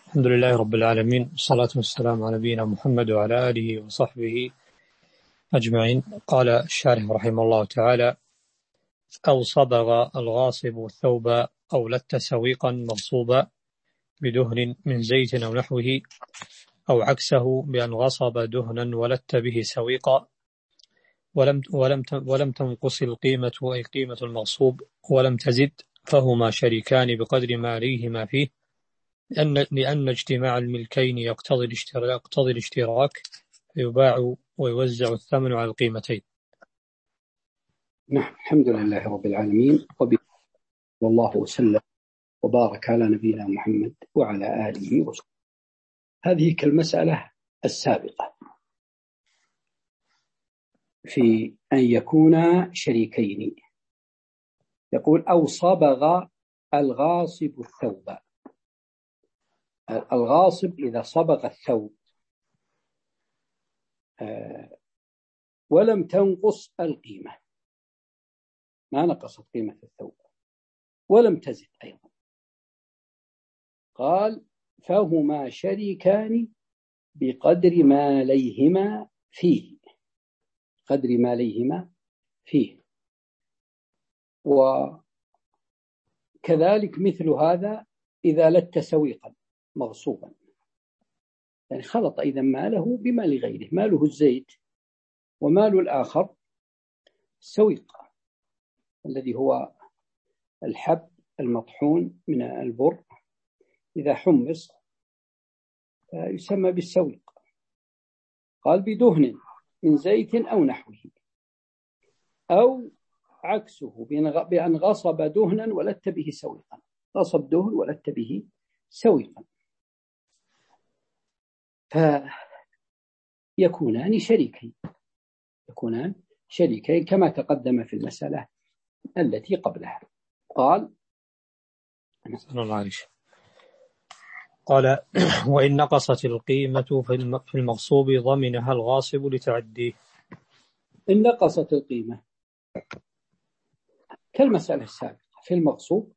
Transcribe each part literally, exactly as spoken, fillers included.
الحمد لله رب العالمين، والصلاة والسلام على نبينا محمد وعلى آله وصحبه أجمعين. قال الشارح رحمه الله تعالى: أو صبغ الغاصب الثوب أو لت سويقا مغصوبا بدهن من زيت أو نحوه، أو عكسه بأن غصب دهنا ولت به سويقا ولم, ولم, ولم تنقص القيمة أي قيمة المغصوب ولم تزد، فهما شريكان بقدر ما عليهما فيه، لأن, لأن اجتماع الملكين يقتضي الاشتراك, يقتضي الاشتراك فيباع ويوزع الثمن على القيمتين. نعم، الحمد لله رب العالمين، والله وسلم وبارك على نبينا محمد وعلى آله وصحبه. هذه كالمسألة السابقة في أن يكونا شريكين. يقول: أو صبغ الغاصب الثوب. الغاصب إذا صبغ الثوب ولم تنقص القيمة، ما نقصت قيمة الثوب ولم تزد أيضا، قال: فهما شريكان بقدر ما ليهما فيه، قدر ما ليهما فيه. وكذلك مثل هذا إذا لت سويقا مغصوبا، يعني خلط إذا ماله بمال غيره، ماله الزيت ومال الآخر السويق الذي هو الحب المطحون من البر، إذا حمص يسمى بالسويق. قال: بدهن من زيت أو نحوه، أو عكسه بأن غصب دهنا ولت به سويقا، غصب دهن ولت به سويقا، فيكونان شريكين، يكونان شريكين كما تقدم في المسألة التي قبلها. قال قال: وإن نقصت القيمة في المغصوب ضمنها الغاصب لتعديه. إن نقصت القيمة كالمسألة السابقة في المغصوب،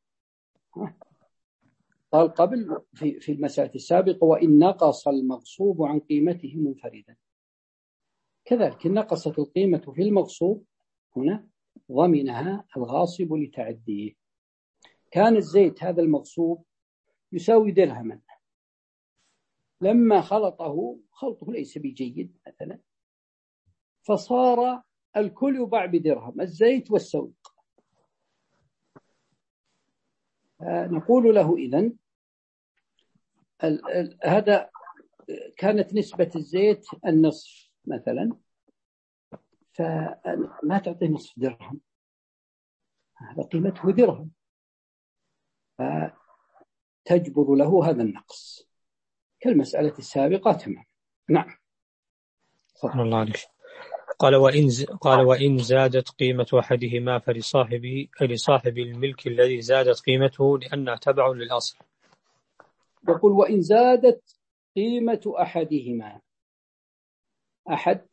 قال قبل في في المسألة السابقة: وإن نقص المغصوب عن قيمته منفردا. كذلك إن نقصت القيمة في المغصوب هنا ضمنها الغاصب لتعديه. كان الزيت هذا المغصوب يساوي درهما، لما خلطه خلطه ليس بجيد مثلا، فصار الكل يباع بدرهم، الزيت والسوق. نقول له: إذن هذا كانت نسبة الزيت النصف مثلا، فما تعطيه نصف درهم، هذا قيمته درهم، فتجبر له هذا النقص كالمسألة السابقة تمام. نعم. الله عليك. قال: وإن قال وإن زادت قيمة أحدهما فلصاحبه، أي لصاحب الملك الذي زادت قيمته لأنها تبع للأصل. يقول: وإن زادت قيمة أحدهما، أحد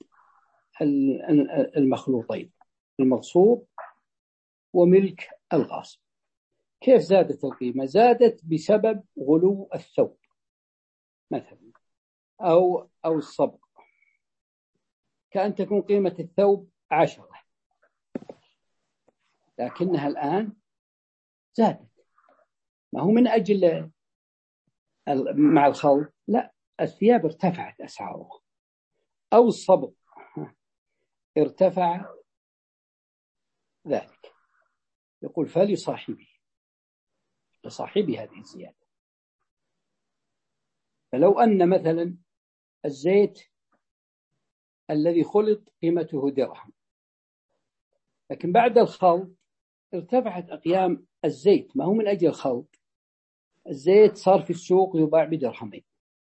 المخلوطين المغصوب وملك الغاصب، كيف زادت القيمة؟ زادت بسبب غلو الثوب مثلا، أو أو الصبغ، كأن تكون قيمة الثوب عشرة لكنها الآن زادت، ما هو من أجل مع الخلط، لا، الثياب ارتفعت أسعارها، أو الصبغ ارتفع ذلك. يقول: فلصاحبه، لصاحبه هذه الزيادة. فلو أن مثلا الزيت الذي خلط قيمته درهم، لكن بعد الخلط ارتفعت أقيام الزيت، ما هو من أجل الخلط، الزيت صار في السوق يباع بدرهمين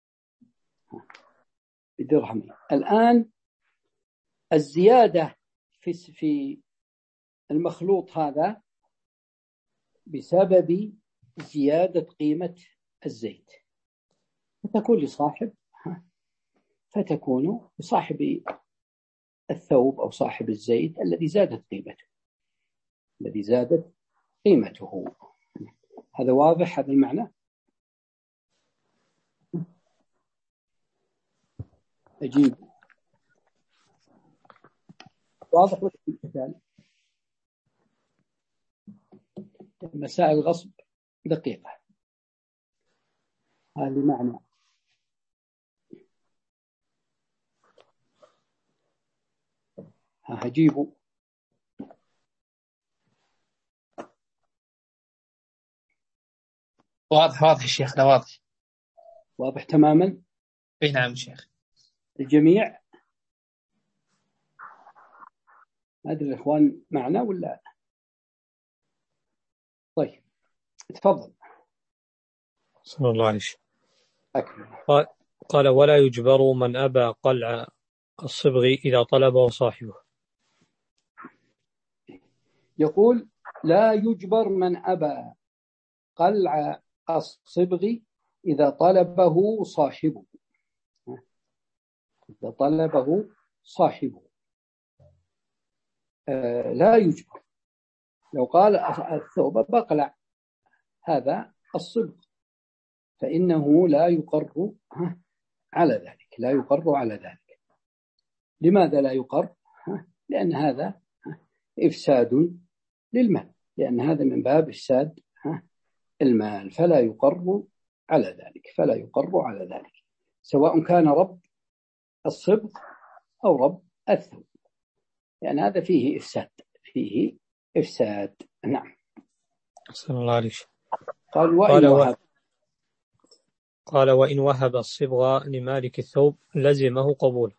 بدرهمين الآن الزيادة في في المخلوط هذا بسبب زيادة قيمة الزيت، فتكون لصاحب فتكون لصاحب الثوب أو صاحب الزيت الذي زادت قيمته الذي زادت قيمته. هذا واضح هذا المعنى؟ أجيب. واضح ولا الإشكال؟ مسائل غصب دقيقة، هذه معنى. هجيبه. واضح واضح الشيخ، لا واضح واضح تماما. اي نعم شيخ. الجميع ما أدري الإخوان معنا ولا؟ طيب تفضل. صلى الله عليه وسلم. أكبر. قال ولا يجبر من أبى قلع الصبغ إذا طلبه صاحبه. يقول لا يجبر من أبى قلع الصبغ إذا طلبه صاحبه. إذا طلبه صاحبه آه لا يجبر. لو قال الثوب بقلع هذا الصبغ فإنه لا يقر على ذلك، لا يقر على ذلك. لماذا لا يقر؟ لأن هذا إفساد للمال، لأن هذا من باب إفساد المال، فلا يقر على ذلك، فلا يقر على ذلك سواء كان رب الصبغ أو رب الثوب، لأن هذا فيه إفساد، فيه إفساد. نعم. صلى الله عليه وسلم. قال وإن وهب. قال وإن وهب الصبغ لمالك الثوب لزمه قبوله.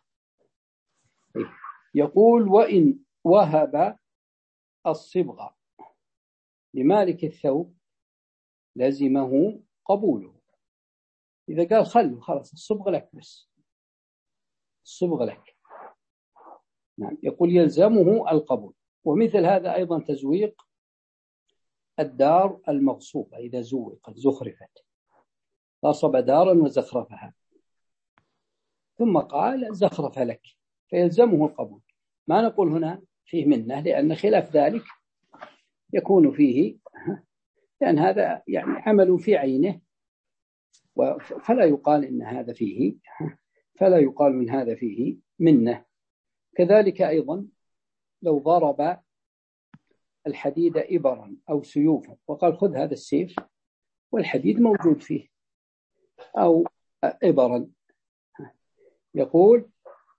يقول وإن وهب الصبغ لمالك الثوب لزمه قبوله. إذا قال خلوا خلاص الصبغ لك، بس الصبغ لك، نعم، يقول يلزمه القبول. ومثل هذا أيضا تزويق الدار المغصوبة إذا زوقت زخرفت، غصب دارا وزخرفها ثم قال زخرف لك فيلزمه القبول. ما نقول هنا فيه منه، لأن خلاف ذلك يكون فيه، لأن هذا يعني عمل في عينه، فلا يقال إن هذا فيه، فلا يقال من هذا فيه منه. كذلك أيضا لو ضرب الحديد إبرا أو سيوفا وقال خذ هذا السيف والحديد موجود فيه، أو إبرا، يقول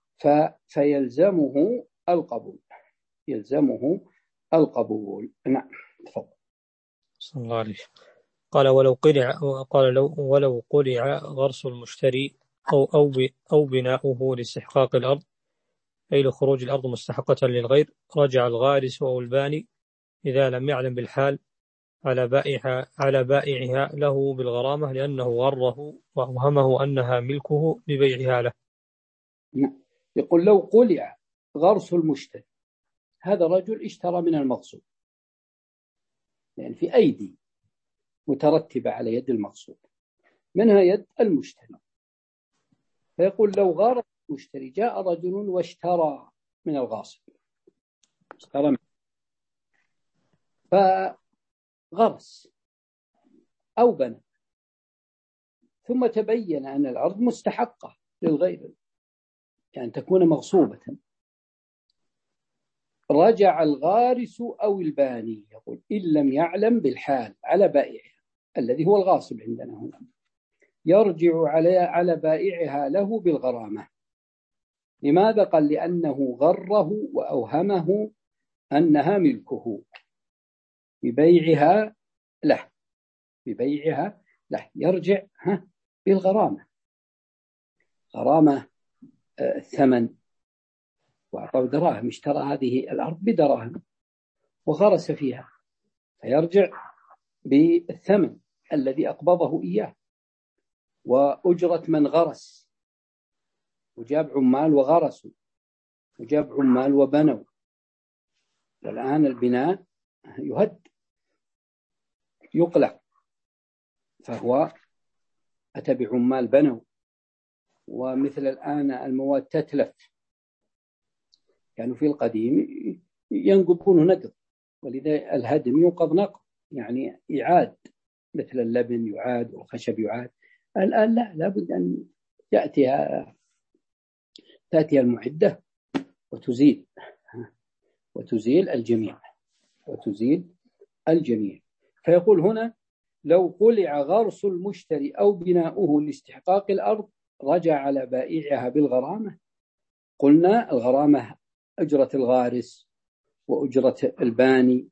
فيلزمه القبول، يلزمه القبول. نعم تفضل. صلى الله عليه وسلم. قال ولو قلع قال لو ولو قلع غرس المشتري أو أو أو بناؤه لاستحقاق الأرض، أي لخروج الأرض مستحقة للغير، رجع الغارس أو الباني إذا لم يعلم بالحال على بائعها على بائعها له بالغرامة، لأنه غره وأوهمه أنها ملكه ببيعها له. يقول لو قلع غرس المشتري، هذا رجل اشترى من المغصوب، يعني في أيدي مترتبة على يد المغصوب، منها يد المشتري، فيقول لو غار المشتري جاء رجل واشترى من الغاصب، اشترى منه فغرس أو بنى، ثم تبين أن الأرض مستحقة للغير، يعني تكون مغصوبة، رجع الغارس أو الباني، يقول إن لم يعلم بالحال على بائعها الذي هو الغاصب عندنا هنا، يرجع على على بائعها له بالغرامة. لماذا؟ قال لأنه غره وأوهمه أنها ملكه ببيعها له، ببيعها له يرجع ها بالغرامة، غرامة الثمن، وأعطوا دراهم، اشترى هذه الأرض بدراهم وغرس فيها، فيرجع بالثمن الذي أقبضه إياه وأجرة من غرس، وجاب عمال وغرسوا، وجاب عمال وبنوا، والآن البناء يهد يقلع، فهو أتى بعمال بنوا، ومثل الآن المواد تتلف، كانوا في القديم ينقضون نقض، ولذا الهدم ينقض نقض، يعني يعاد، مثل اللبن يعاد والخشب يعاد. الآن لا، لابد أن يأتي تأتي المعدة وتزيل وتزيل الجميع وتزيل الجميع. فيقول هنا: لو قلع غرس المشتري أو بناؤه لاستحقاق الأرض رجع على بائعها بالغرامة. قلنا الغرامة أجرة الغارس وأجرة الباني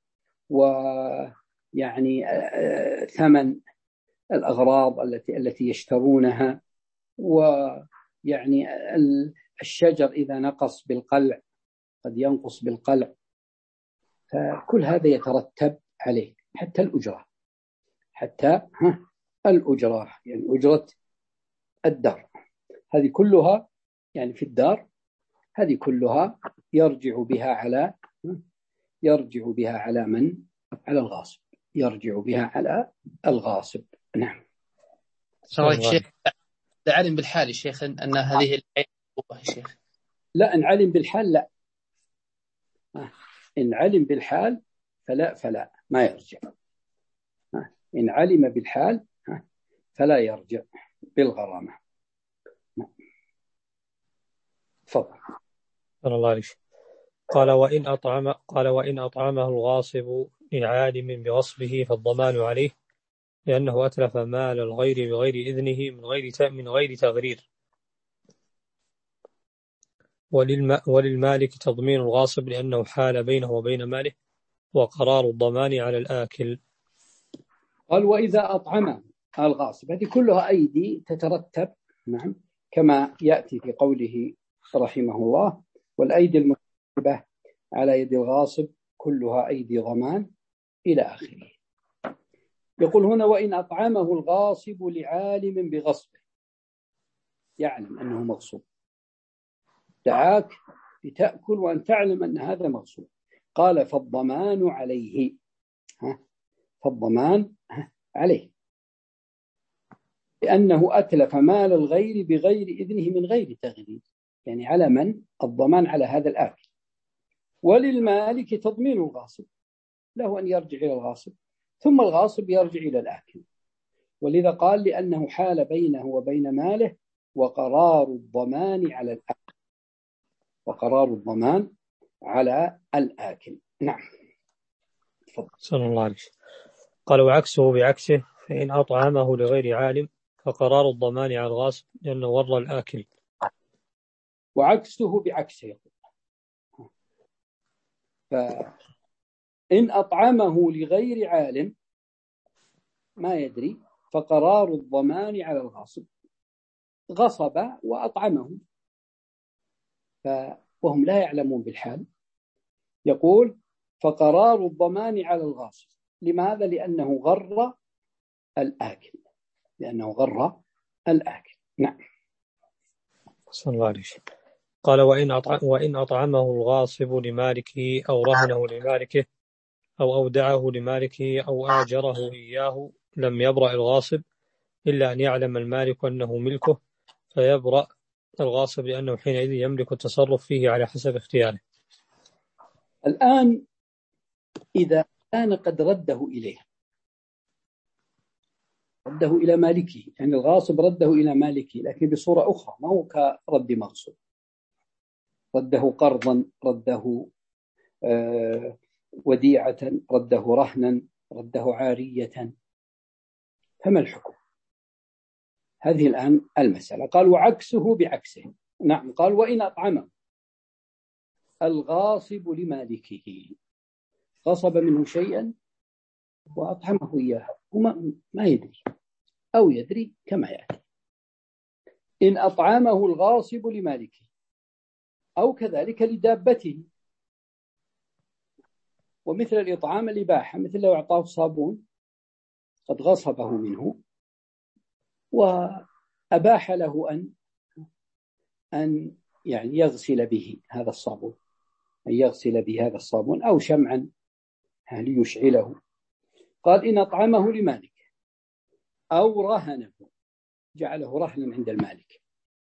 ويعني ثمن الأغراض التي التي يشترونها، ويعني الشجر إذا نقص بالقلع قد ينقص بالقلع، فكل هذا يترتب عليه حتى الأجرة حتى ها الأجرة يعني أجرة الدار، هذه كلها يعني في الدار هذه كلها يرجع بها على يرجع بها على من؟ على الغاصب، يرجع بها على الغاصب. نعم. سؤالك شيخ، علم بالحال الشيخ أن هذه العين يا شيخ؟ لا، إن علم بالحال لا، إن علم بالحال فلا فلا ما يرجع. إن علم بالحال فلا يرجع بالغرامة. تفضل. الله عليك. قال وإن أطعم قال وإن أطعمه الغاصب لعالم بغصبه فالضمان عليه، لأنه أتلف مال الغير بغير إذنه من غير من غير تغرير. وللم وللمالك تضمين الغاصب لأنه حال بينه وبين ماله، وقرار الضمان على الآكل. قال وإذا أطعم الغاصب، هذه كلها أيدي تترتب، نعم، كما يأتي في قوله رحمه الله: والأيدي المرتبة على يد الغاصب كلها أيدي ضمان إلى آخره. يقول هنا: وإن أطعمه الغاصب لعالم بغصبه، يعلم أنه مغصوب، دعاك لتأكل وأن تعلم أن هذا مغصوب، قال فالضمان عليه. ها فالضمان عليه لأنه أتلف مال الغير بغير إذنه من غير تغرير، يعني على من؟ الضمان على هذا الآكل. وللمالك تضمين الغاصب، له أن يرجع إلى الغاصب ثم الغاصب يرجع إلى الآكل، ولذا قال لأنه حال بينه وبين ماله، وقرار الضمان على الآكل وقرار الضمان على الآكل. نعم. صلى الله عليه وسلم. قال وعكسه بعكسه، فإن أطعمه لغير عالم فقرار الضمان على الغاصب لأنه ور الآكل. وعكسه بعكسه، فإن أطعمه لغير عالم ما يدري فقرار الضمان على الغاصب، غصب وأطعمه وهم لا يعلمون بالحال، يقول فقرار الضمان على الغاصب. لماذا؟ لأنه غر الآكل لأنه غر الآكل. نعم. صلى الله عليه وسلم. قال وإن أطعم وإن أطعمه الغاصب لمالكه أو رهنه لمالكه أو أودعه لمالكه أو آجره إياه لم يبرأ الغاصب إلا أن يعلم المالك أنه ملكه، فيبرأ الغاصب لأنه حينئذ يملك التصرف فيه على حسب اختياره. الآن إذا كان قد رده إليه رده إلى مالكه، يعني الغاصب رده إلى مالكه لكن بصورة أخرى، ما هو كرد مغصوب، رده قرضا، رده آه وديعة، رده رهنا، رده عارية، فما الحكم؟ هذه الآن المسألة. قال وعكسه بعكسه. نعم. قال وإن أطعمه الغاصب لمالكه، غصب منه شيئا وأطعمه إياه وما ما يدري أو يدري كما يأتي. إن أطعمه الغاصب لمالكه أو كذلك لدابته، ومثل الإطعام الإباحة، مثل لو أعطاه صابون قد غصبه منه وأباح له أن أن يعني يغسل به هذا الصابون، أن يغسل به هذا الصابون أو شمعا ليشعله. قال إن أطعمه لمالك أو رهنه، جعله رهنا عند المالك،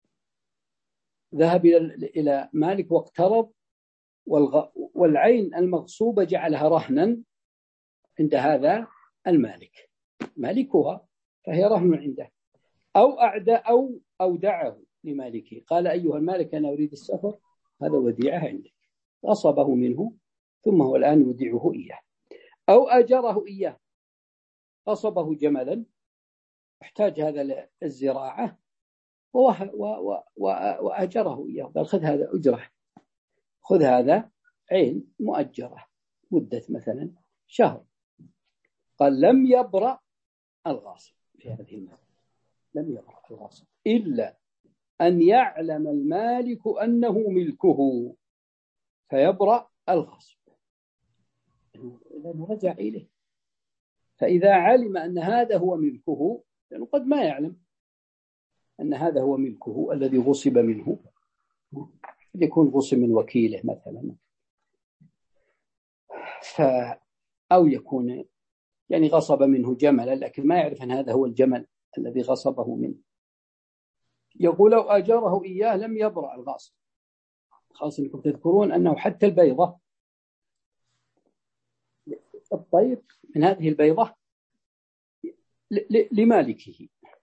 ذهب إلى مالك واقترض، والعين المغصوبة جعلها رهنا عند هذا المالك، مالكها فهي رهن عنده، أو أعدى أو أودعه، لمالكه، قال أيها المالك أنا أريد السفر، هذا وديعة عندك، غصبه منه ثم هو الآن يودعه إياه. أو أجره إياه، غصبه جملا احتاج هذا للزراعة وأجره إياه، قال خذ هذا أجره، خذ هذا عين مؤجرة مدة مثلا شهر، قال لم يبرأ الغاصب في هذه المسألة، لم يبرأ الغاصب إلا أن يعلم المالك أنه ملكه فيبرأ الغاصب، لأنه رجع إليه. فإذا علم أن هذا هو ملكه، لأنه قد ما يعلم أن هذا هو ملكه الذي غصب منه، يكون غصب من وكيله مثلا، ف أو يكون يعني غصب منه جملا لكن ما يعرف أن هذا هو الجمل الذي غصبه منه، يقول لو أجره إياه لم يبرأ الغاصب. خاصة أنكم تذكرون أنه حتى البيضة، الطير من هذه البيضة لمالكه،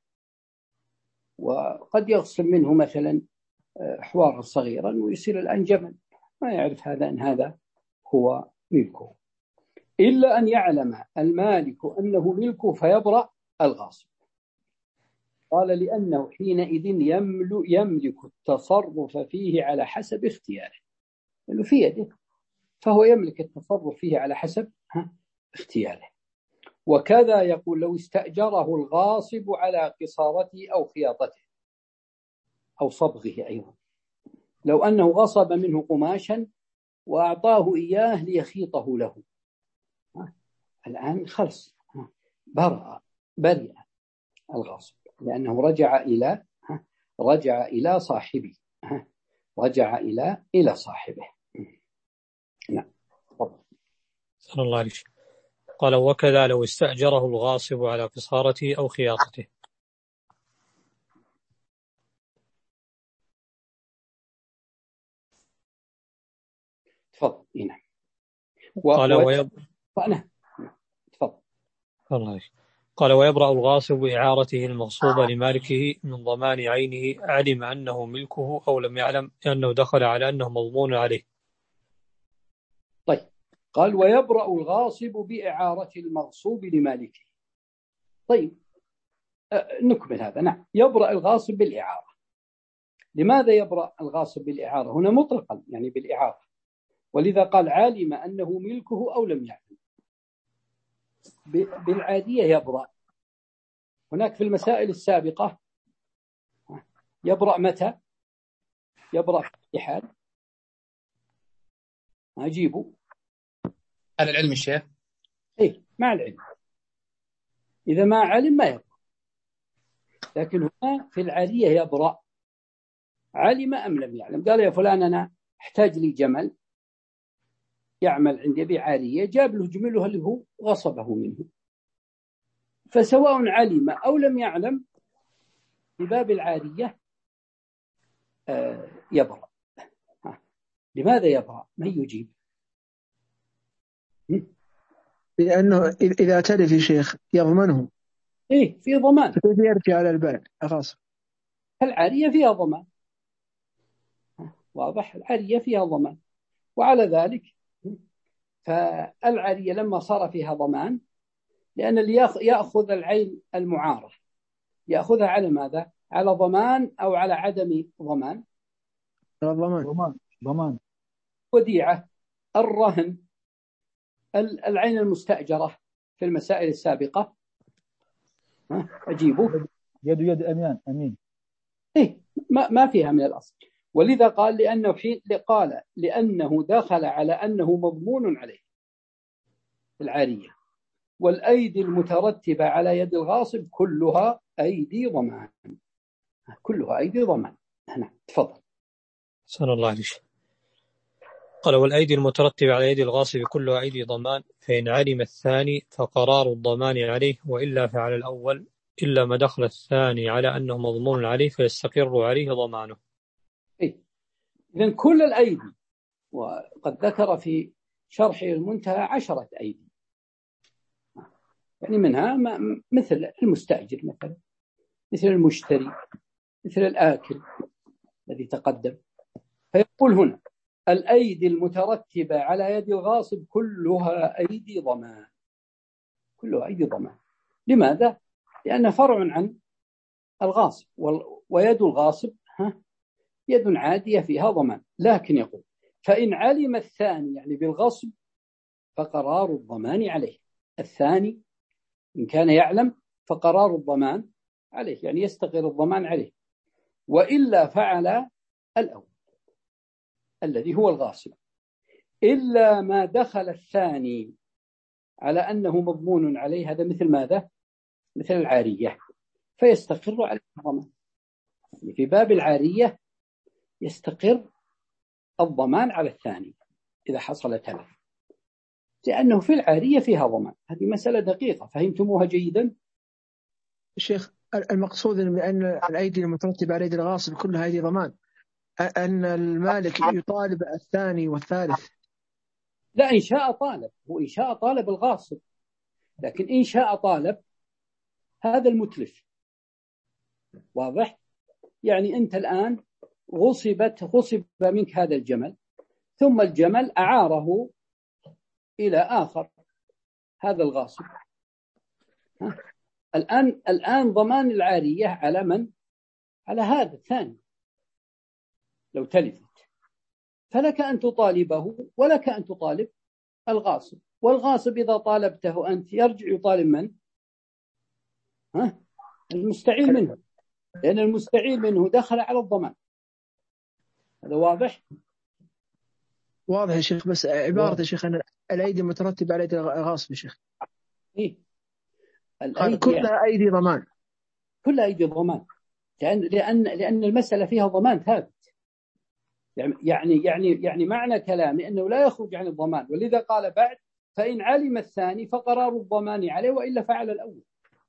وقد يغصب منه مثلا حوارا صغيرا ويصير الآن جمل، ما يعرف هذا أن هذا هو ملكه، إلا أن يعلم المالك أنه ملكه فيبرأ الغاصب. قال لأنه حينئذ يملك التصرف فيه على حسب اختياره، لأنه في يده فهو يملك التصرف فيه على حسب اختياره. وكذا يقول لو استأجره الغاصب على قصارته أو خياطته أو صبغه أيضا، لو أنه غصب منه قماشا وأعطاه إياه ليخيطه له، الآن خلص برأ برئ الغاصب، لأنه رجع إلى رجع إلى صاحبه رجع إلى إلى صاحبه. نعم. صلى الله عليه وسلم. قال وكذا لو استأجره الغاصب على قصارته أو خياطته. تفضل. نعم. قال ويب... نعم. تفضل. الله قال ويبرأ الغاصب بإعارته المغصوبة لمالكه من ضمان عينه علم أنه ملكه أو لم يعلم، لأنه دخل على أنه مضمون عليه. طيب، قال ويبرأ الغاصب بإعارة المغصوب لمالكه. طيب نكمل هذا. نعم، يبرأ الغاصب بالإعارة. لماذا يبرأ الغاصب بالإعارة؟ هنا مطلقا يعني بالإعارة، ولذا قال علم أنه ملكه أو لم يعلم. بالعادية يبرأ. هناك في المسائل السابقة يبرأ متى؟ يبرأ في حال أجيبه على العلم الشيخ. إيه، مع العلم، إذا ما علم ما يبرأ. لكن هنا في العادية يبرأ، علم أم لم يعلم. قال يا فلان أنا احتاج لي جمل يعمل عندي بعارية، جاب له جمله اللي هو غصبه منه، فسواء علم أو لم يعلم في باب العارية آه يبرأ. لماذا يبرأ؟ من يجيب؟ لأنه إذا تلف يا شيخ يضمنه. إيه، في ضمان. فكيف يرجع على البائع الغاصب؟ العارية فيها ضمان، واضح، العارية فيها ضمان. وعلى ذلك فالعارية لما صار فيها ضمان، لأن اللي يأخذ العين المعارة يأخذها على ماذا؟ على ضمان أو على عدم ضمان؟ على ضمان. ضمان ضمان. وديعة، الرهن، العين المستأجرة في المسائل السابقة أجيبه يد يد أمين أمين إيه، ما ما فيها من الأصل. ولذا قال لأنه حين قال لأنه دخل على أنه مضمون عليه العارية، والأيدي المترتبة على يد الغاصب كلها أيدي ضمان، كلها أيدي ضمان. هنا تفضل. صلى الله عليه وسلم. قال والأيدي المترتبة على يد الغاصب كلها أيدي ضمان، فإن علم الثاني فقرار الضمان عليه، وإلا فعلى الأول، إلا ما دخل الثاني على أنه مضمون عليه فيستقر عليه ضمانه. إيه؟ إذن كل الأيدي، وقد ذكر في شرحه المنتهى عشرة أيدي، يعني منها مثل المستأجر مثلا، مثل المشتري، مثل الآكل، الذي تقدم. فيقول هنا الأيدي المترتبة على يد الغاصب كلها أيدي ضمان، كلها أيدي ضمان. لماذا؟ لأنها فرع عن الغاصب، ويد الغاصب يد عادية فيها ضمان. لكن يقول فإن علم الثاني يعني بالغصب فقرار الضمان عليه. الثاني إن كان يعلم فقرار الضمان عليه، يعني يستقر الضمان عليه، وإلا فعل الأول الذي هو الغاصب، إلا ما دخل الثاني على أنه مضمون عليه. هذا مثل ماذا؟ مثل العارية، فيستقر عليه الضمان. في باب العارية يستقر الضمان على الثاني إذا حصل تلف، لأنه في العارية فيها ضمان. هذه مسألة دقيقة، فهمتموها جيدا؟ الشيخ المقصود بأن الأيدي المترتبة على أيدي الغاصب كلها أيدي ضمان، أن المالك يطالب الثاني والثالث. لا، إن شاء طالب، هو إن شاء طالب الغاصب، لكن إن شاء طالب هذا المتلف. واضح؟ يعني أنت الآن غصبت غصب منك هذا الجمل، ثم الجمل أعاره إلى آخر، هذا الغاصب. ها؟ الآن الآن ضمان العارية على من؟ على هذا الثاني. لو تلفت فلك أن تطالبه ولك أن تطالب الغاصب، والغاصب إذا طالبته أنت يرجع يطالب من؟ ها؟ المستعير منه، لأن المستعير منه دخل على الضمان. هذا واضح؟ واضح يا شيخ، بس عبارة يا شيخ أن الأيدي مترتبة على أيدي الغاصب يا شيخ. إيه؟ كلها أيدي ضمان، كلها أيدي ضمان، لأن لأن لأن المسألة فيها ضمان ثابت. يعني يعني يعني معنى كلامي أنه لا يخرج عن الضمان، ولذا قال بعد فإن علم الثاني فقرار الضمان عليه وإلا فعل الأول.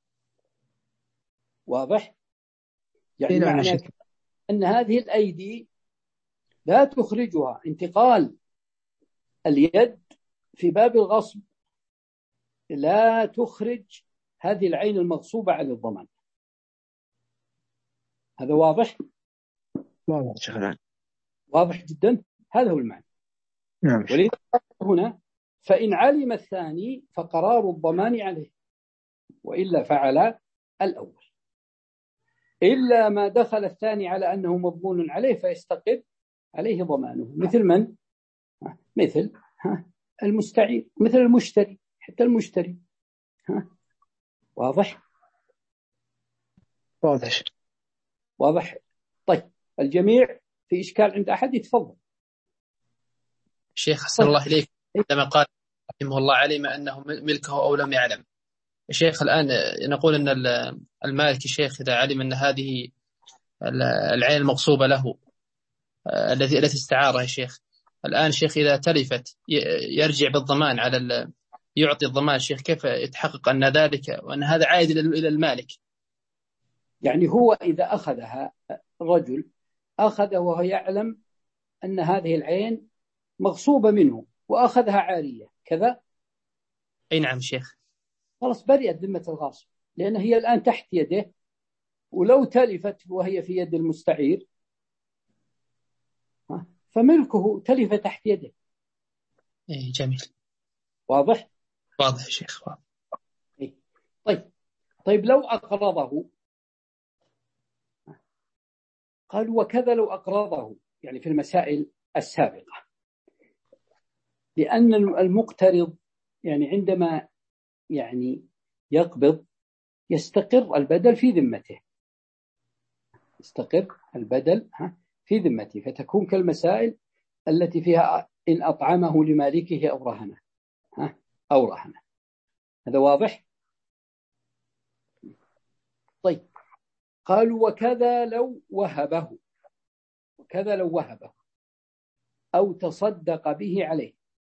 واضح؟ يعني نعم معنى أن هذه الأيدي لا تخرجها انتقال اليد في باب الغصب، لا تخرج هذه العين المغصوبة عن الضمان. هذا واضح؟ واضح شغلان، واضح جدا، هذا هو المعنى. نعم. ولذا هنا فإن علم الثاني فقرار الضمان عليه وإلا فعل الأول، إلا ما دخل الثاني على أنه مضمون عليه فيستقر عليه ضمانه. مثل من؟ مثل المستعير، مثل المشتري، حتى المشتري. ها؟ واضح؟ واضح واضح. طيب الجميع في إشكال عند أحد يتفضل. شيخ أحسن الله إليك، عندما قال رحمه الله علم أنه ملكه أو لم يعلم. الشيخ الآن نقول أن المالك الشيخ إذا علم أن هذه العين المغصوبة له التي التي استعارها الشيخ، الآن الشيخ إذا تلفت يرجع بالضمان على يعطي الضمان الشيخ، كيف يتحقق أن ذلك وأن هذا عائد إلى المالك؟ يعني هو إذا أخذها رجل أخذ وهو يعلم أن هذه العين مغصوبة منه وأخذها عارية كذا، أي نعم شيخ، خلاص برئت ذمة الغاصب، لأن هي الآن تحت يده، ولو تلفت وهي في يد المستعير فملكه تلف تحت يده. إيه جميل. واضح؟ واضح يا شيخ، واضح. إيه. طيب طيب لو أقرضه، قال وكذا لو أقرضه، يعني في المسائل السابقة، لأن المقترض يعني عندما يعني يقبض يستقر البدل في ذمته، يستقر البدل في ذمته، فتكون كالمسائل التي فيها إن أطعمه لمالكه أو رهنه أو رهنه. هذا واضح؟ طيب قالوا وكذا لو وهبه، وكذا لو وهبه أو تصدق به عليه،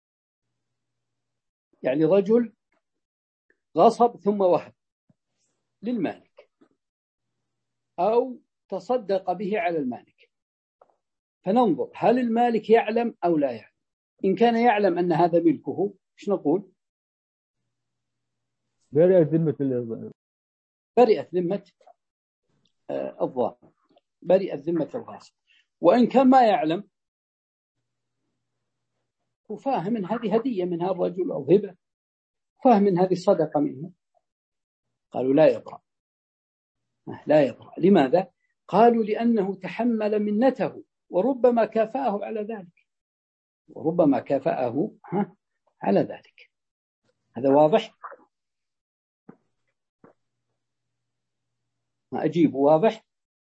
يعني رجل غصب ثم وهب للمالك أو تصدق به على المالك، فننظر هل المالك يعلم أو لا يعلم. إن كان يعلم أن هذا ملكه إيش نقول؟ برئت ذمة برئت ذمة الضامن، برئت ذمة الغاصب. وإن كان ما يعلم وفاهم أن هذه هدية من هذا الرجل أو هبة، فاهم أن هذه صدقة منه، قالوا لا يبرأ، لا يبرأ. لماذا؟ قالوا لأنه تحمل منته وربما كافأه على ذلك، وربما كافأه على ذلك. هذا واضح؟ ما أجيب واضح؟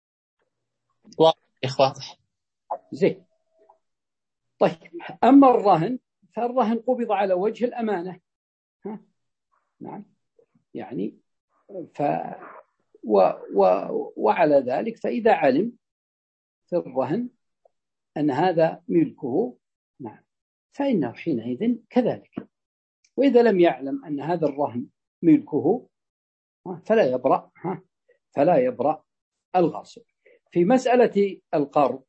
واضح. زين. طيب، أما الرهن فالرهن قبض على وجه الأمانة. ها؟ نعم، يعني ف و... و... وعلى ذلك فإذا علم في الرهن أن هذا ملكه، نعم، فإنه حينئذ كذلك. وإذا لم يعلم أن هذا الرهن ملكه فلا يبرأ فلا يبرأ الغاصب. في مسألة القرض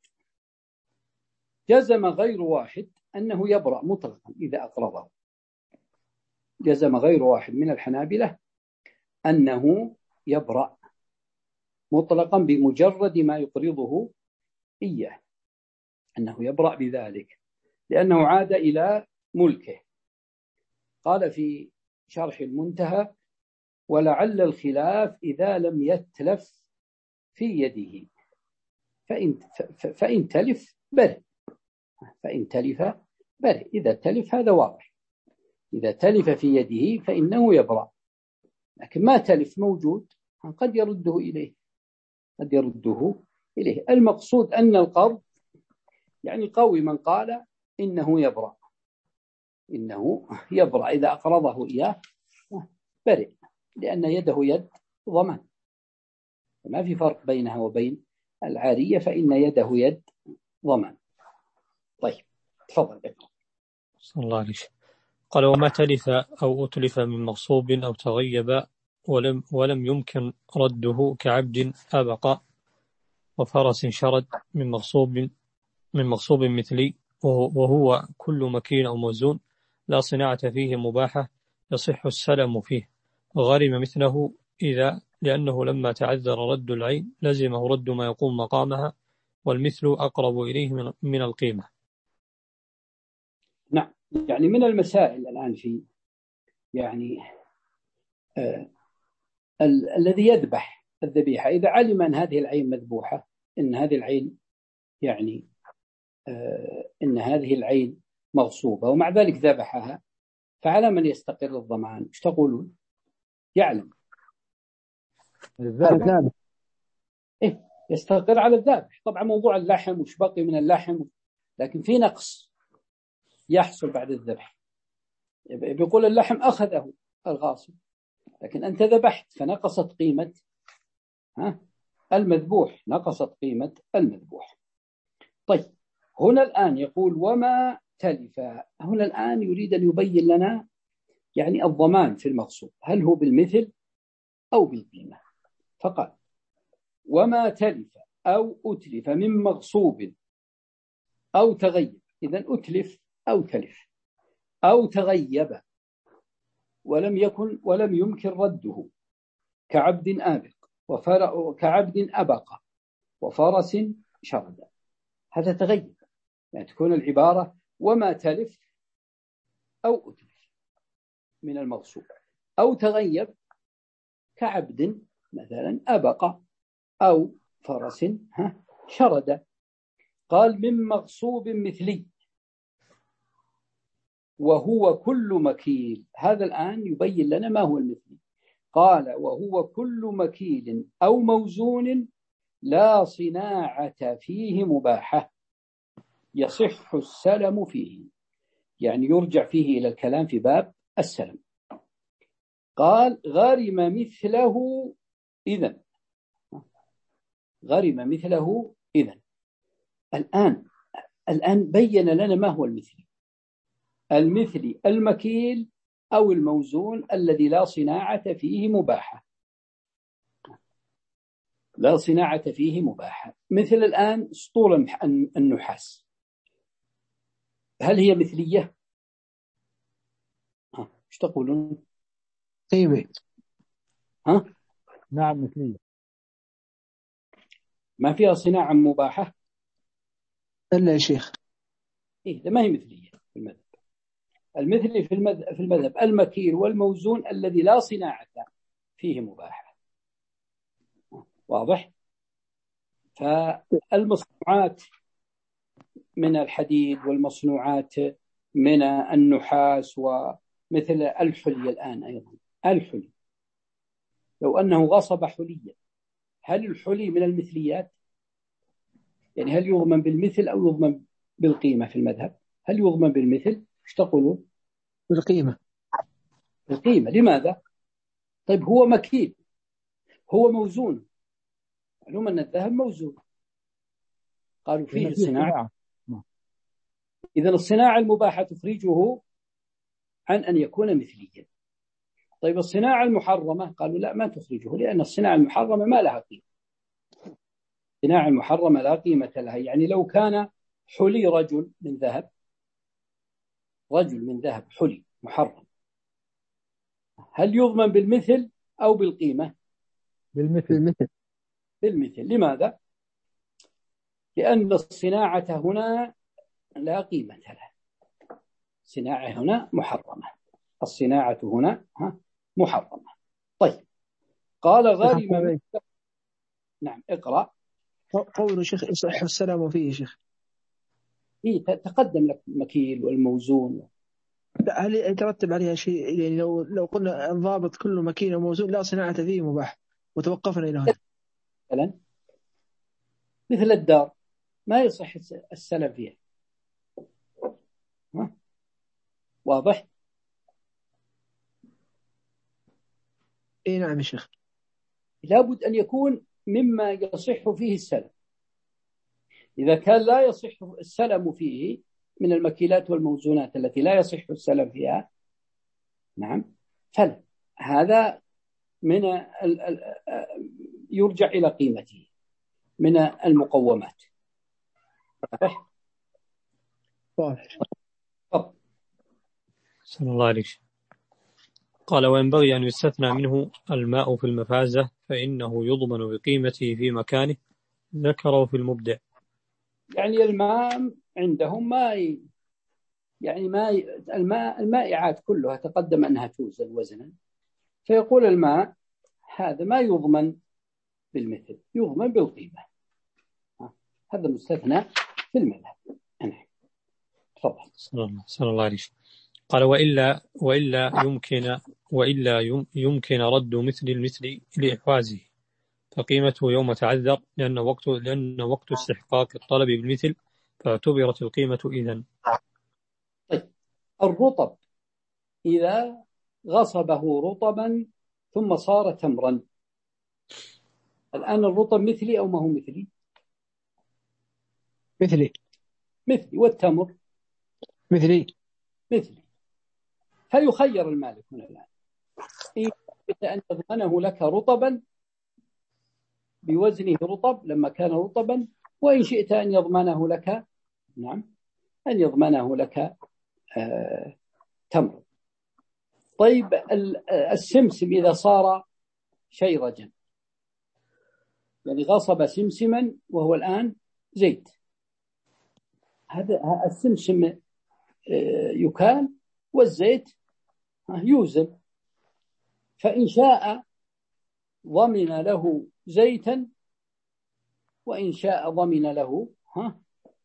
جزم غير واحد أنه يبرأ مطلقا إذا أقرضه، جزم غير واحد من الحنابلة أنه يبرأ مطلقا بمجرد ما يقرضه إياه، أنه يبرأ بذلك لأنه عاد إلى ملكه. قال في شرح المنتهى: ولعل الخلاف إذا لم يتلف في يده، فإن, فإن تلف برئ، فإن تلف برئ. إذا تلف هذا واضح، إذا تلف في يده فإنه يبرأ، لكن ما تلف موجود قد يرده إليه، قد يرده إليه. المقصود أن القرض يعني قوي من قال إنه يبرأ، إنه يبرأ إذا أقرضه إياه برئ، لأن يده يد ضمان، ما في فرق بينها وبين العارية، فإن يده يد ضمان. طيب تفضل. صلى الله عليه وسلم. قال: وما تلف أو أتلف من مغصوب أو تغيب ولم, ولم يمكن رده كعبد أبق وفرس شرد من مغصوب من مغصوب مثلي، وهو كل مكين أو موزون لا صناعة فيه مباحة يصح السلم فيه، وغرم مثله إذا لأنه لما تعذر رد العين لزمه رد ما يقوم مقامها، والمثل أقرب إليه من القيمة. نعم، يعني من المسائل الآن في يعني آه ال- الذي يذبح الذبيحة إذا علم أن هذه العين مذبوحة، إن هذه العين يعني آه إن هذه العين مغصوبة ومع ذلك ذبحها، فعلى من يستقر الضمان؟ ايش تقولون؟ يعلم الذابح. إيه يستقر على الذابح. طبعا موضوع اللحم وش بقي من اللحم، لكن في نقص يحصل بعد الذبح، بيقول اللحم أخذه الغاصب، لكن أنت ذبحت فنقصت قيمة ها المذبوح، نقصت قيمة المذبوح. طيب هنا الآن يقول وما تلف، هنا الآن يريد أن يبين لنا يعني الضمان في المغصوب هل هو بالمثل أو بالقيمة، فقال: وما تلف أو أتلف من مغصوب أو تغيب. إذن أتلف أو تلف أو تغيب ولم يكن ولم يمكن رده كعبد آبق وكعبد أبق وفرس شرد، هذا تغيب، يعني تكون العبارة وما تلف أو أتلف من المغصوب أو تغيب كعبد مثلا أبق أو فرس شرد. قال: من مغصوب مثلي وهو كل مكيل. هذا الآن يبين لنا ما هو المثلي. قال: وهو كل مكيل أو موزون لا صناعة فيه مباحة يصح السلم فيه، يعني يرجع فيه إلى الكلام في باب السلم. قال: غرم مثله إذن، غرم مثله إذن. الآن الآن بين لنا ما هو المثلي. المثلي المكيل أو الموزون الذي لا صناعة فيه مباحة، لا صناعة فيه مباحة. مثل الآن سطول النحاس، هل هي مثلية؟ ها ايش تقولون؟ قيمة. ها نعم مثلية. ما فيها صناعة مباحة. إلا يا شيخ. إيه ما هي مثلية في المذهب. المثلي في المذهب, في المذهب المكيل والموزون الذي لا صناعة فيه مباحة. واضح؟ فالمصنوعات من الحديد والمصنوعات من النحاس ومثل الحلي الآن أيضا الحلي، لو أنه غصب حليا هل الحلي من المثليات؟ يعني هل يضمن بالمثل أو يضمن بالقيمة في المذهب؟ هل يضمن بالمثل؟ ايش تقولون؟ بالقيمة. بالقيمة. لماذا؟ طيب هو مكيل، هو موزون، معلوم أن الذهب موزون، قالوا فيه صناعة. إذا الصناعة المباحة تخرجه عن أن يكون مثليا. طيب الصناعة المحرمة قالوا لا ما تخرجه، لأن الصناعة المحرمة ما لها قيمة. الصناعة المحرمة لا قيمة لها. يعني لو كان حلي رجل من ذهب، رجل من ذهب حلي محرم، هل يضمن بالمثل أو بالقيمة؟ بالمثل. بالمثل. بالمثل. لماذا؟ لأن الصناعة هنا لا قيمة لها، الصناعة هنا محرمة، الصناعة هنا محرمة. طيب قال غارم. نعم اقرأ. قول شيخ يصح السلام فيه شيخ. إيه تقدم لك المكيل والموزون. هل يترتب عليها شيء؟ يعني لو لو قلنا الضابط كله مكين وموزون لا صناعة فيه مباح وتوقفنا إلى هنا. مثلا مثل الدار ما يصح السلام فيها. واضح؟ إيه نعم يا شيخ. لابد أن يكون مما يصح فيه السلم. إذا كان لا يصح السلم فيه من المكيلات والموزونات التي لا يصح السلم فيها، نعم، فلا، هذا من يرجع إلى قيمته من المقومات. واضح؟ واضح. صلى الله عليه وسلم. قال وينبغي أن يستثنى منه الماء في المفازة فإنه يضمن بقيمته في مكانه، ذكره في المبدع. يعني الماء عندهم ما ي... يعني ما ي... الماء المائعات كلها تقدم أنها توزن وزنا، فيقول الماء هذا ما يضمن بالمثل، يضمن بالقيمة. هذا مستثنى في المذهب. تفضل. صلى الله عليه وسلم. قال وإلا وإلا يمكن وإلا يمكن رد مثل المثل لإحوازه فقيمته يوم تعذر، لأن وقت لأن وقت استحقاق الطلب بالمثل فاعتبرت القيمة إذن. طيب الرطب إذا غصبه رطبا ثم صار تمرا، الآن الرطب مثلي أو ما هو مثلي؟ مثلي. مثلي. والتمر مثلي. مثلي. فيخير المالك هنا الآن إن شئت أن يضمنه لك رطبا بوزنه رطب لما كان رطبا، وإن شئت أن يضمنه لك، نعم، أن يضمنه لك آه تمر. طيب السمسم إذا صار شيرجا، يعني غصب سمسما وهو الآن زيت، هذا السمسم يكال والزيت يوزن، فإن شاء ضمن له زيتا وإن شاء ضمن له ها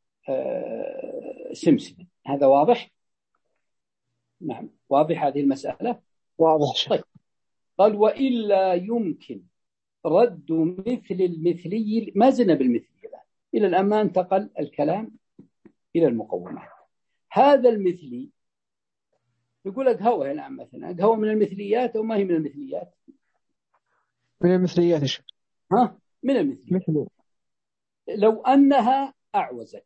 سمسما. هذا واضح؟ نعم واضح هذه المسألة. واضح. طيب قال وإلا يمكن رد مثل المثلي، ما زلنا بالمثلي الآن، إلى الآن ما انتقل الكلام إلى المقومات. هذا المثلي يقول لك هو هنا مثلا هو من المثليات أو ما هي من المثليات؟ من المثليات إيش؟ ها من المثليات. مثله. لو أنها أعوزت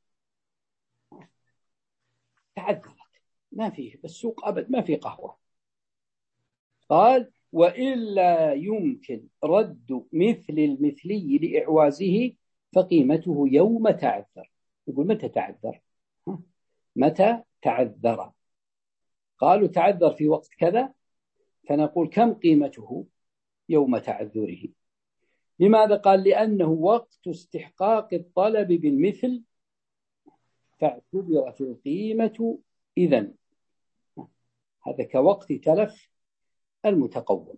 تعذرت، ما فيه بالسوق أبد ما فيه قهوة، قال وإلا يمكن رد مثل المثلي لإعوازه فقيمته يوم تعذر. يقول متى تعذر؟ متى تعذر؟ قالوا تعذر في وقت كذا، فنقول كم قيمته يوم تعذره. لماذا؟ قال لأنه وقت استحقاق الطلب بالمثل فاعتبرت القيمة إذن. هذا كوقت تلف المتقوم.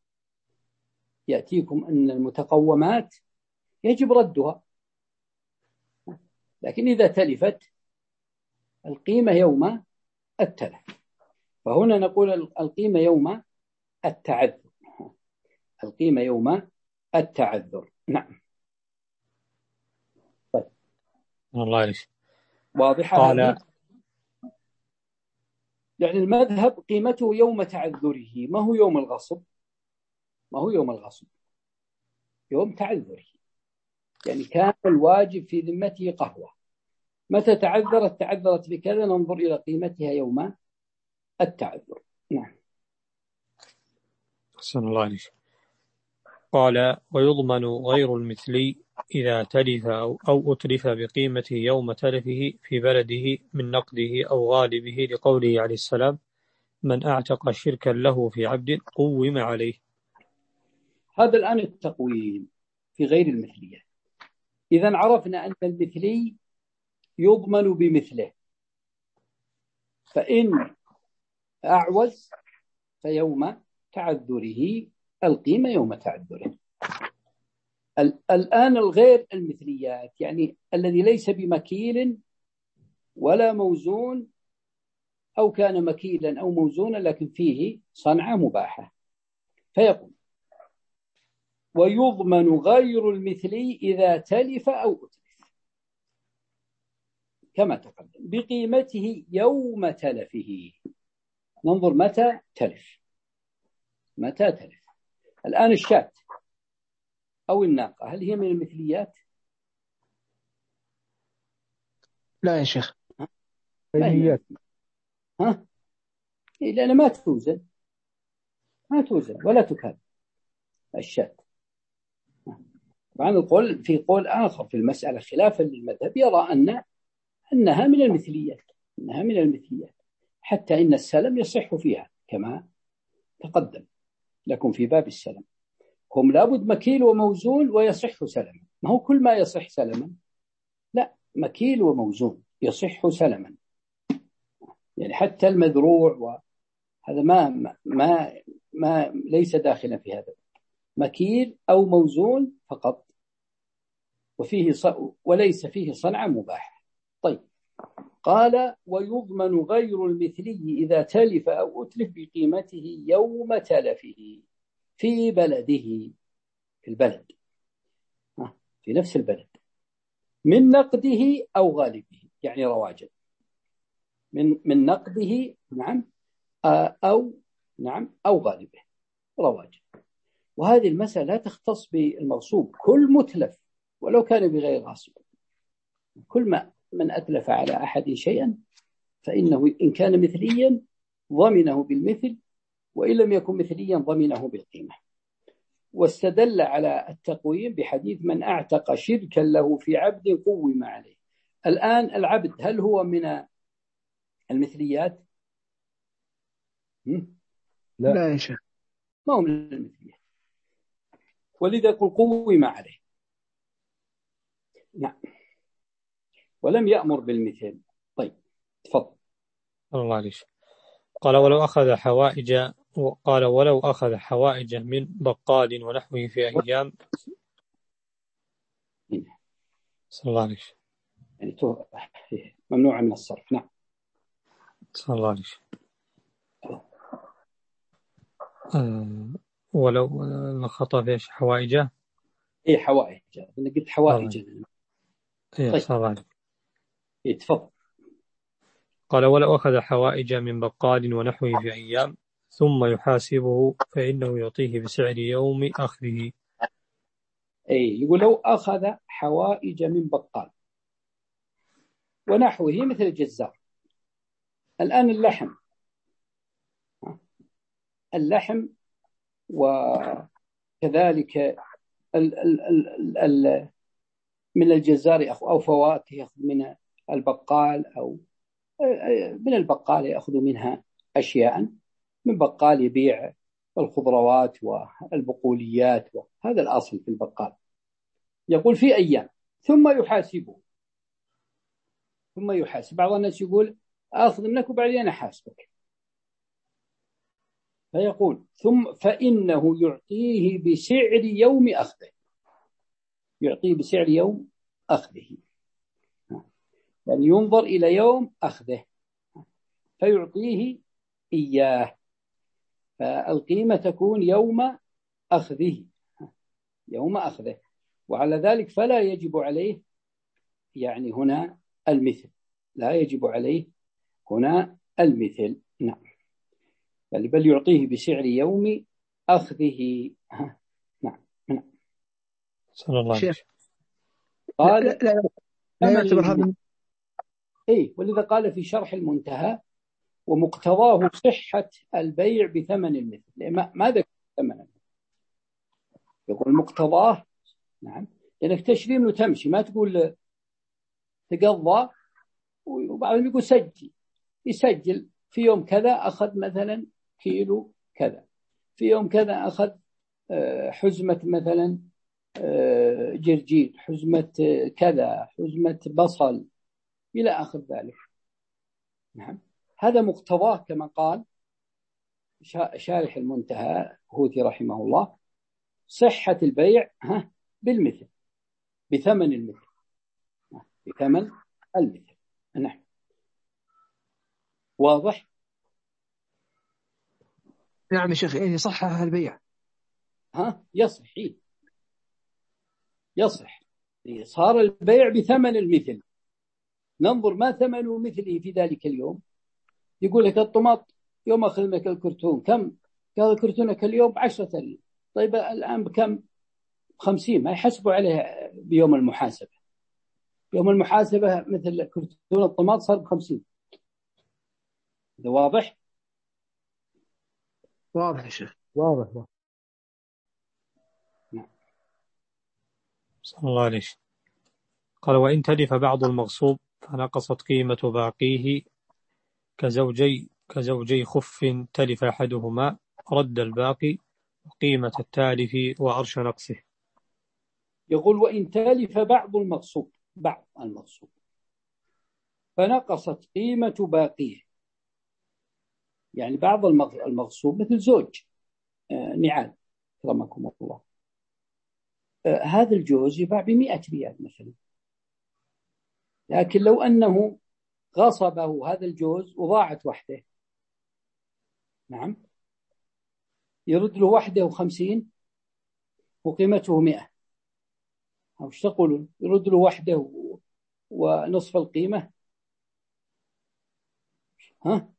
يأتيكم أن المتقومات يجب ردها، لكن إذا تلفت القيمة يوم التلف، فهنا نقول القيمة يوم التعذر. القيمة يوم التعذر. نعم. طيب. الله عليك. واضحة قال هذه؟ يعني المذهب قيمته يوم تعذره، ما هو يوم الغصب، ما هو يوم الغصب، يوم تعذره. يعني كان الواجب في ذمته قهوة، متى تعذرت تعذرت بكذا، ننظر إلى قيمتها يوم التعذر. نعم. أحسن الله عليك. قال ويضمن غير المثلي إذا تلف أو, أو أتلف بقيمته يوم تلفه في بلده من نقده أو غالبه، لقوله عليه السلام من أعتق شركا له في عبد قوم عليه. هذا الآن التقويم في غير المثلية. إذن عرفنا أن المثلي يضمن بمثله، فإن أعوز فيوم تعذره القيمة يوم تعذره. الآن الغير المثليات، يعني الذي ليس بمكيل ولا موزون، أو كان مكيلا أو موزونا لكن فيه صنعة مباحة، فيقول ويضمن غير المثلي إذا تلف أو أتلف كما تقدم بقيمته يوم تلفه. ننظر متى تلف، متى تلف. الآن الشاة أو الناقة هل هي من المثليات؟ لا يا شيخ. بينيات. ها؟ لأن ما توزن، ما توزن ولا تكاد الشاة. طبعا القول في قول آخر في المسألة خلافا للمذهب يرى أن أنها من المثليات، أنها من المثليات، حتى إن السلم يصح فيها كما تقدم لكم في باب السلم. هم لابد مكيل وموزون ويصح سلما، ما هو كل ما يصح سلما، لا، مكيل وموزون يصح سلما. يعني حتى المذروع وهذا ما ما ما ليس داخلا في هذا، مكيل أو موزون فقط، وفيه وليس فيه صنعة مباحة. طيب. قال ويضمن غير المثلي إذا تلف أو أتلف بقيمته يوم تلفه في بلده، في البلد، في نفس البلد، من نقده أو غالبه، يعني رواجه، من من نقده، نعم، أو نعم أو غالبه، رواجه. وهذه المسألة لا تختص بالمغصوب، كل متلف ولو كان بغير غاصب، كل ما من أتلف على أحد شيئا فإنه إن كان مثليا ضمنه بالمثل، وإن لم يكن مثليا ضمنه بالقيمة. واستدل على التقويم بحديث من أعتق شركا له في عبد قوم عليه. الآن العبد هل هو من المثليات؟ لا, لا يا شيخ، ما هو من المثليات، ولذا يقول قوم عليه. نعم. ولم يأمر بالمثل. طيب تفضل. الله عليك. قال ولو أخذ حوائج قال ولو أخذ حوائج من بقال ونحوه في أيام. صلى الله عليه. يعني ممنوع من الصرف. نعم. صلى الله عليه. أه ولو الخطأ في حوائجه. إيه حوائج، أنا قلت حوائج. إيه صلى الله عليه. إيه تفضل. قال ولو أخذ حوائج من بقال ونحوه في أيام ثم يحاسبه فإنه يعطيه بسعر يوم أخذه. أي يقول لو أخذ حوائج من بقال ونحوه مثل الجزار. الآن اللحم اللحم وكذلك ال ال ال ال من الجزار أو فواكه يأخذ من البقال، أو من البقال يأخذ منها أشياء، من بقال يبيع الخضروات والبقوليات، وهذا الأصل في البقال. يقول في أيام ثم يحاسبه ثم يحاسب. بعض الناس يقول آخذ منك وبعدين أحاسبك، فيقول ثم فإنه يعطيه بسعر يوم أخذه، يعطيه بسعر يوم أخذه، يعني ينظر إلى يوم أخذه فيعطيه إياه، فالقيمة تكون يوم أخذه، يوم أخذه. وعلى ذلك فلا يجب عليه يعني هنا المثل، لا يجب عليه هنا المثل. نعم، بل, بل يعطيه بسعر يوم أخذه. نعم نعم. صلى الله عليه وسلم. قال لا لا, لا يعتبر هذا. إيه، ولذا قال في شرح المنتهى ومقتضاه صحة البيع بثمن المثل، ما ذكر ثمنا، يقول مقتضاه. نعم، لأنك تشري منه تمشي، ما تقول تقضى وبعدين يقول سجل، يسجل في يوم كذا أخذ مثلا كيلو كذا، في يوم كذا أخذ حزمة مثلا جرجير، حزمة كذا، حزمة بصل، إلى آخر ذلك. نعم، هذا مقتضاه كما قال شارح المنتهى هوثي رحمه الله، صحة البيع بالمثل بثمن المثل، بثمن المثل. نعم، واضح؟ نعم يا شيخ، يعني صحة البيع. ها يصح، يصح، صار البيع بثمن المثل. ننظر ما ثمن مثله في ذلك اليوم. يقول لك الطماط يوم أخذ منك الكرتون كم؟ قال كرتونك اليوم عشرة ألف. طيب الآن بكم؟ خمسين، ما يحسبوا عليها بيوم المحاسبة. يوم المحاسبة مثل كرتون الطماط صار بخمسين. هذا واضح؟ واضح يا شيخ، واضح. صلى الله عليه وسلم. قال وإن تلف بعض المغصوب فنقصت قيمة باقيه كزوجي كزوجي خف تلف أحدهما رد الباقي وقيمة التالف وعرش نقصه. يقول وإن تلف بعض المغصوب، بعض المغصوب فنقصت قيمة باقيه، يعني بعض المغصوب مثل زوج نعال كرمكم الله، هذا الجوز يباع بمئة ريال مثلا، لكن لو أنه غصبه هذا الجوز وضاعت وحده، نعم، يرد له وحده وخمسين وقيمته مئة، أو ايش تقولون؟ يرد له وحده ونصف القيمة. ها،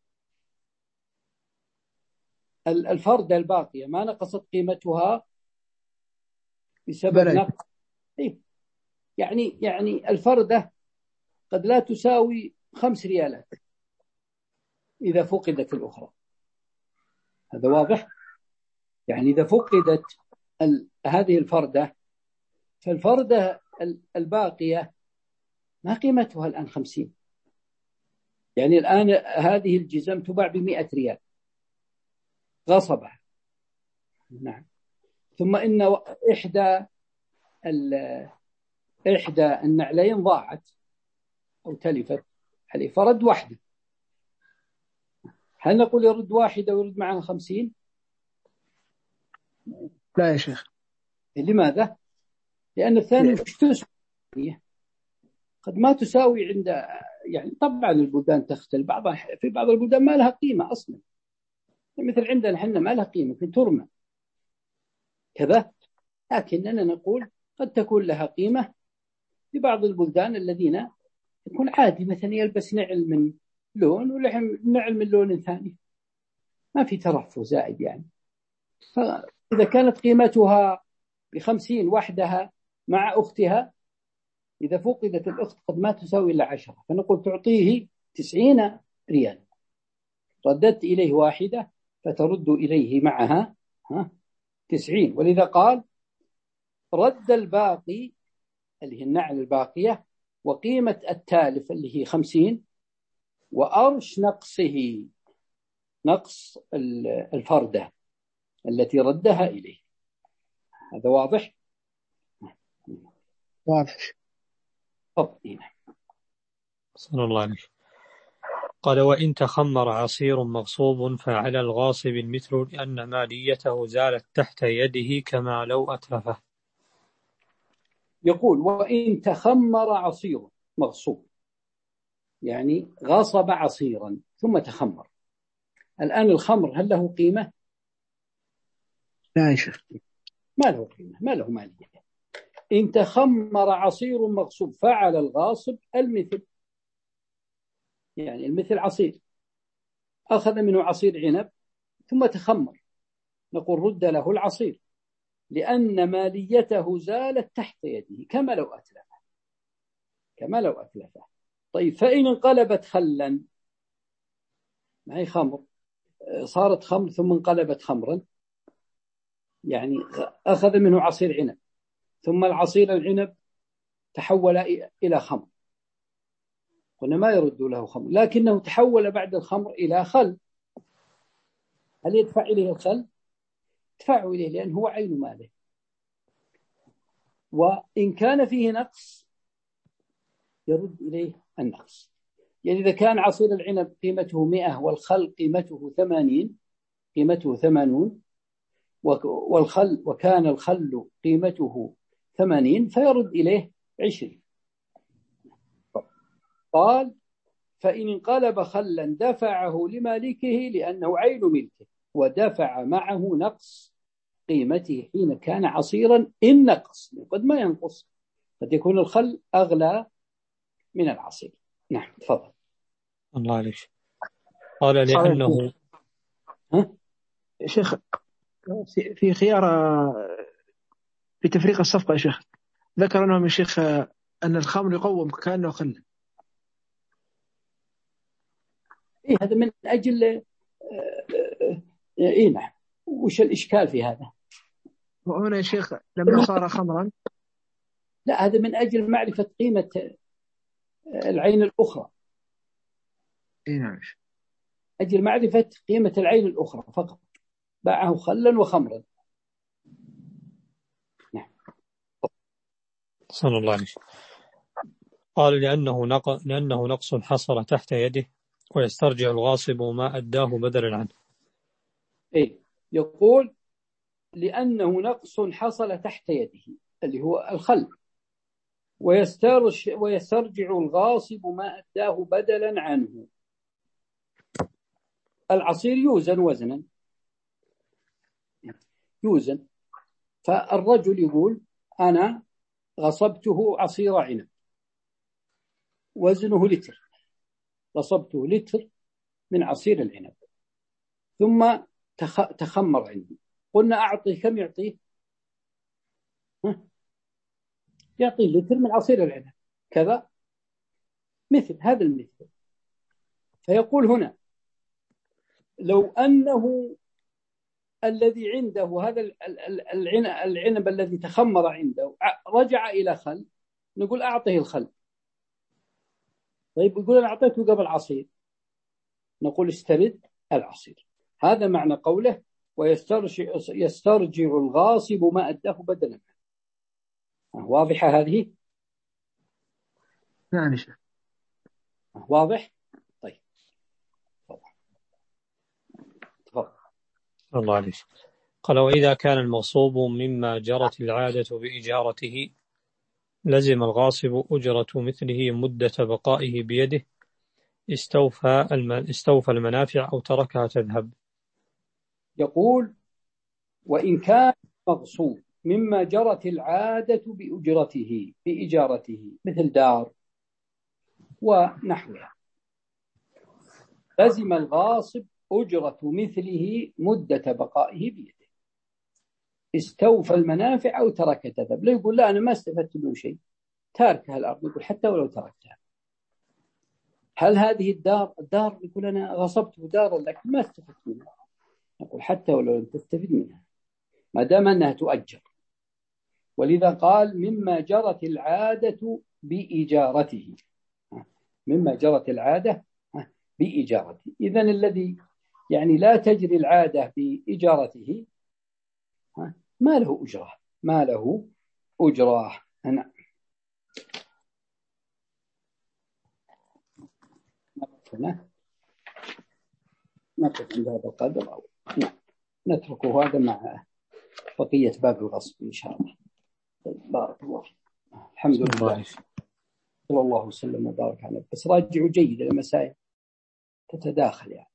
الفردة الباقية ما نقصت قيمتها بسبب نقص. إيه؟ يعني يعني الفردة قد لا تساوي خمس ريالات إذا فقدت الأخرى. هذا واضح؟ يعني إذا فقدت هذه الفردة فالفردة الباقية ما قيمتها الآن خمسين، يعني الآن هذه الجزم تباع بمئة ريال غصبها. نعم، ثم إن إحدى إحدى النعلين ضاعت أو تلفت عليه فرد واحدة، هل نقول يرد واحدة ويرد معها خمسين؟ لا يا شيخ. لماذا؟ لأن الثاني مش تساوي، قد ما تساوي عند، يعني طبعا البلدان تختلف، بعضها في بعض البلدان ما لها قيمة أصلا، مثل عندنا حنا ما لها قيمة في ترمى كذا، لكننا نقول قد تكون لها قيمة في بعض البلدان الذين يكون عادي، مثلا يلبس نعل من لون ولحم نعل من لون ثاني، ما في ترفه زائد يعني. فإذا كانت قيمتها بخمسين وحدها مع أختها، إذا فقدت الأخت قد ما تساوي إلا عشرة، فنقول تعطيه تسعين ريال، رددت إليه واحدة فترد إليه معها تسعين. ولذا قال رد الباقي اللي هي النعل الباقية وقيمة التالف اللي هي خمسين وأرش نقصه، نقص الفردة التي ردها إليه. هذا واضح؟ واضح. طب هنا صلى الله عليه. قال وإن تخمر عصير مغصوب فعلى الغاصب المثل لأن ماليته زالت تحت يده كما لو أتلفه. يقول وإن تخمر عصير مغصوب، يعني غصب عصيرا ثم تخمر. الآن الخمر هل له قيمة؟ لا يا شيخ، ما له قيمة، ما له مالية. إن تخمر عصير مغصوب فعل الغاصب المثل، يعني المثل عصير أخذ منه عصير عنب ثم تخمر، نقول رد له العصير لأن ماليته زالت تحت يده كما لو أتلفه، كما لو أتلفه. طيب فإن انقلبت خلا، ما هي خمر، صارت خمر ثم انقلبت خمرا، يعني أخذ منه عصير عنب ثم العصير العنب تحول إلى خمر، قلنا ما يرد له خمر، لكنه تحول بعد الخمر إلى خل، هل يدفع إليه الخل؟ يدفع إليه لأنه هو عين ماله. وإن كان فيه نقص يرد إليه النقص، يعني إذا كان عصير العنب قيمته مئة والخل قيمته ثمانين، قيمته ثمانون، والخل وكان الخل قيمته ثمانين فيرد إليه عشرين. قال فإن انقلب خلا دفعه لمالكه لأنه عين ملكه ودفع معه نقص قيمته حين كان عصيرا إن نقص، قد ما ينقص، قد يكون الخل أغلى من العصير. نعم تفضل. الله عليك. قال لأنه ها؟ شيخ في خيار في تفريق الصفقة يا شيخ، ذكر أنهم يا شيخ أن الخمر يقوم كأنه خل. إيه هذا من أجل إيه نعم، وش الإشكال في هذا؟ وهنا يا شيخ لما صار خمرا، لا هذا من أجل معرفة قيمة العين الأخرى. إيه نعم، أجل معرفة قيمة العين الأخرى فقط، باعه خلا وخمرا. نعم. صلى الله عليه. قال لأنه نق... لأنه نقص حصل تحت يده ويسترجع الغاصب ما أداه بدلا عنه. إيه يقول لأنه نقص حصل تحت يده اللي هو الخل، ويسترجع, ويسترجع الغاصب ما أداه بدلا عنه. العصير يوزن وزنا، يوزن، فالرجل يقول أنا غصبته عصير عنب وزنه لتر، غصبته لتر من عصير العنب ثم تخمر عندي، قلنا أعطيه كم يعطيه؟ ها؟ يعطيه لتر من عصير العنب كذا، مثل هذا المثل. فيقول هنا لو أنه الذي عنده هذا العنب الذي تخمر عنده رجع إلى خل، نقول أعطيه الخل. طيب يقول أنا أعطيته قبل عصير، نقول استرد العصير. هذا معنى قوله ويسترجع يسترجع الغاصب ما أداه بدلا. واضحة هذه؟ نعم شيخ. واضح؟ طيب تفضل. الله عليه. قال وإذا كان المغصوب مما جرت العادة بإجارته لزم الغاصب أجرة مثله مدة بقائه بيده استوفى استوفى المنافع أو تركها تذهب. يقول وإن كان مغصوب مما جرت العادة بأجرته بإجارته مثل دار ونحوها لزم الغاصب أجرة مثله مدة بقائه بيده استوفى المنافع أو ترك تذهب. لا يقول لا أنا ما استفدت منه شيء، تاركها الأرض، يقول حتى ولو تركتها. هل هذه الدار الدار يقول أنا غصبت دارا لكن ما استفدت منها، نقول حتى ولو لم تستفد منها ما دام أنها تؤجر. ولذا قال مما جرت العادة بإجارته، مما جرت العادة بإجارته. إذن الذي يعني لا تجري العادة بإجارته ما له أجرة، ما له أجرة. أنا عندنا نقف عند هذا القدر أو نتركه هذا مع بقية باب الغصب إن شاء الله. بارك الله فيك. الحمد لله صلى الله وسلم وبارك على. بس راجعوا جيد المسائل تتداخل يعني.